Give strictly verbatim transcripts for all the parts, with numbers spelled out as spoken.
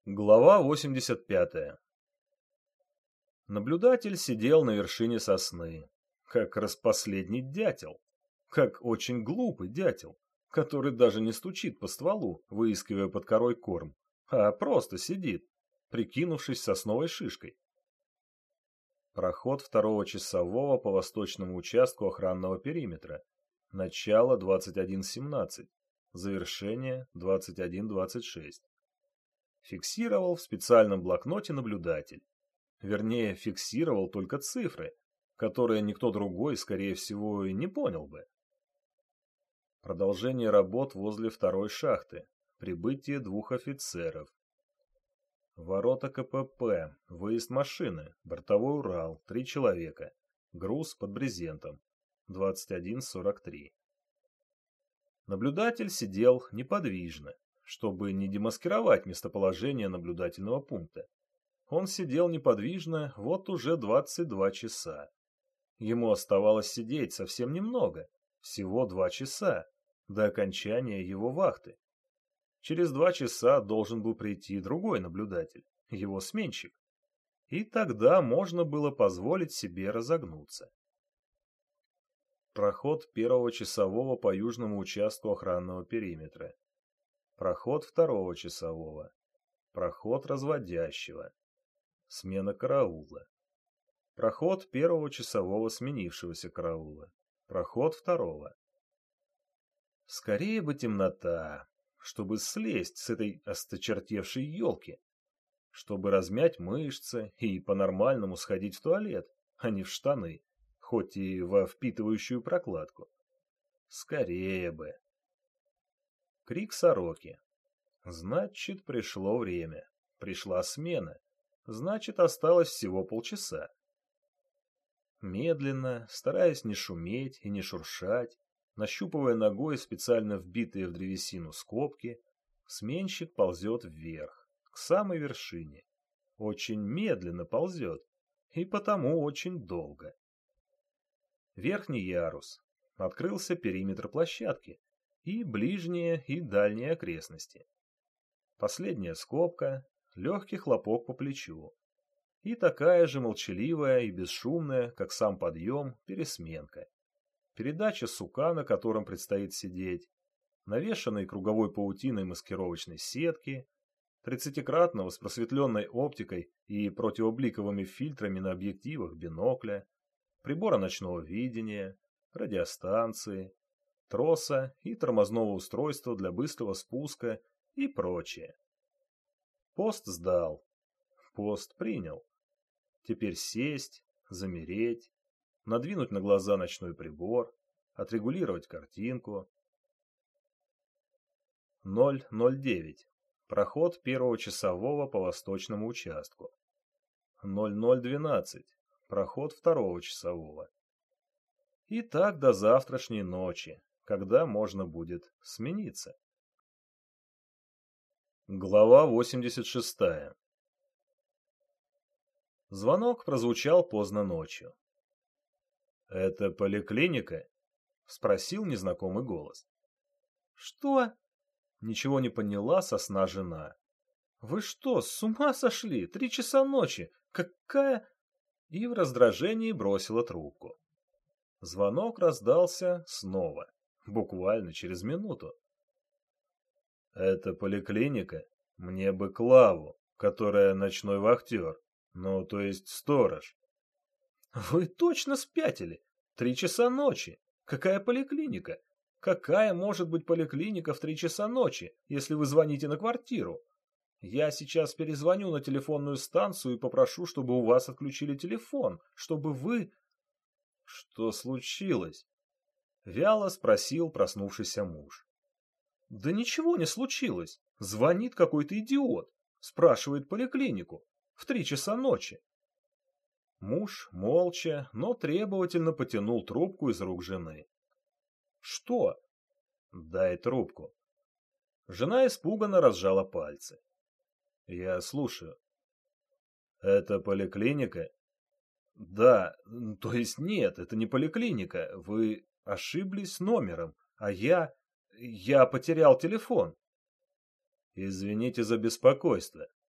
Глава восемьдесят пятая. Наблюдатель сидел на вершине сосны, как распоследний дятел, как очень глупый дятел, который даже не стучит по стволу, выискивая под корой корм, а просто сидит, прикинувшись сосновой шишкой. Проход второго часового по восточному участку охранного периметра. Начало двадцать один семнадцать, завершение двадцать один двадцать шесть. Фиксировал в специальном блокноте наблюдатель. Вернее, фиксировал только цифры, которые никто другой, скорее всего, и не понял бы. Продолжение работ возле второй шахты. Прибытие двух офицеров. Ворота КПП. Выезд машины. Бортовой Урал. Три человека. Груз под брезентом. двадцать один сорок три. Наблюдатель сидел неподвижно, чтобы не демаскировать местоположение наблюдательного пункта. Он сидел неподвижно вот уже двадцать два часа. Ему оставалось сидеть совсем немного, всего два часа, до окончания его вахты. Через два часа должен был прийти другой наблюдатель, его сменщик. И тогда можно было позволить себе разогнуться. Проход первого часового по южному участку охранного периметра. Проход второго часового. Проход разводящего. Смена караула. Проход первого часового сменившегося караула. Проход второго. Скорее бы темнота, чтобы слезть с этой осточертевшей елки, чтобы размять мышцы и по-нормальному сходить в туалет, а не в штаны, хоть и во впитывающую прокладку. Скорее бы. Крик сороки. Значит, пришло время. Пришла смена. Значит, осталось всего полчаса. Медленно, стараясь не шуметь и не шуршать, нащупывая ногой специально вбитые в древесину скобки, сменщик ползет вверх, к самой вершине. Очень медленно ползет, и потому очень долго. Верхний ярус. Открылся периметр площадки и ближние и дальние окрестности. Последняя скобка, легкий хлопок по плечу. И такая же молчаливая и бесшумная, как сам подъем, пересменка. Передача сука, на котором предстоит сидеть, навешанной круговой паутиной маскировочной сетки, тридцатикратного с просветленной оптикой и противобликовыми фильтрами на объективах бинокля, прибора ночного видения, радиостанции, троса и тормозного устройства для быстрого спуска и прочее. Пост сдал. Пост принял. Теперь сесть, замереть, надвинуть на глаза ночной прибор, отрегулировать картинку. ноль ноль девять. Проход первого часового по восточному участку. ноль ноль двенадцать. Проход второго часового. И так до завтрашней ночи, когда можно будет смениться. Глава восемьдесят шестая. Звонок прозвучал поздно ночью. «Это поликлиника?» — спросил незнакомый голос. «Что?» — ничего не поняла сосна жена. «Вы что, с ума сошли? Три часа ночи! Какая...» И в раздражении бросила трубку. Звонок раздался снова, буквально через минуту. «Это поликлиника? Мне бы Клаву, которая ночной вахтер, ну, то есть сторож». «Вы точно спятили? Три часа ночи. Какая поликлиника? Какая может быть поликлиника в три часа ночи, если вы звоните на квартиру? Я сейчас перезвоню на телефонную станцию и попрошу, чтобы у вас отключили телефон, чтобы вы...» «Что случилось?» — вяло спросил проснувшийся муж. «Да ничего не случилось. Звонит какой-то идиот. Спрашивает поликлинику. В три часа ночи». Муж молча, но требовательно потянул трубку из рук жены. «Что?» «Дай трубку». Жена испуганно разжала пальцы. «Я слушаю». «Это поликлиника?» «Да, то есть нет, это не поликлиника. Вы ошиблись номером, а я... я потерял телефон». «Извините за беспокойство.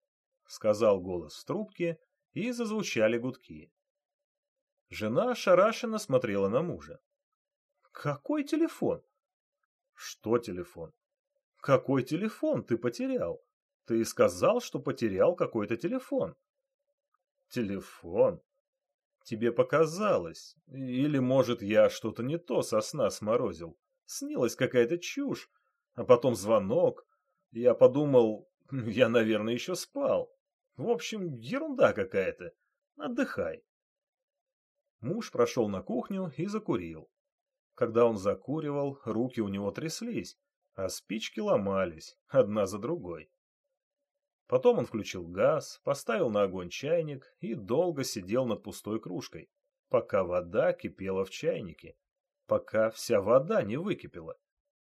сказал голос в трубке, и зазвучали гудки. Жена ошарашенно смотрела на мужа. «Какой телефон?» «Что телефон?» «Какой телефон ты потерял? Ты сказал, что потерял какой-то телефон». «Телефон? Тебе показалось. Или, может, я что-то не то со сна сморозил. Снилась какая-то чушь, а потом звонок. Я подумал, я, наверное, еще спал. В общем, ерунда какая-то. Отдыхай». Муж прошел на кухню и закурил. Когда он закуривал, руки у него тряслись, а спички ломались, одна за другой. Потом он включил газ, поставил на огонь чайник и долго сидел над пустой кружкой, пока вода кипела в чайнике, пока вся вода не выкипела.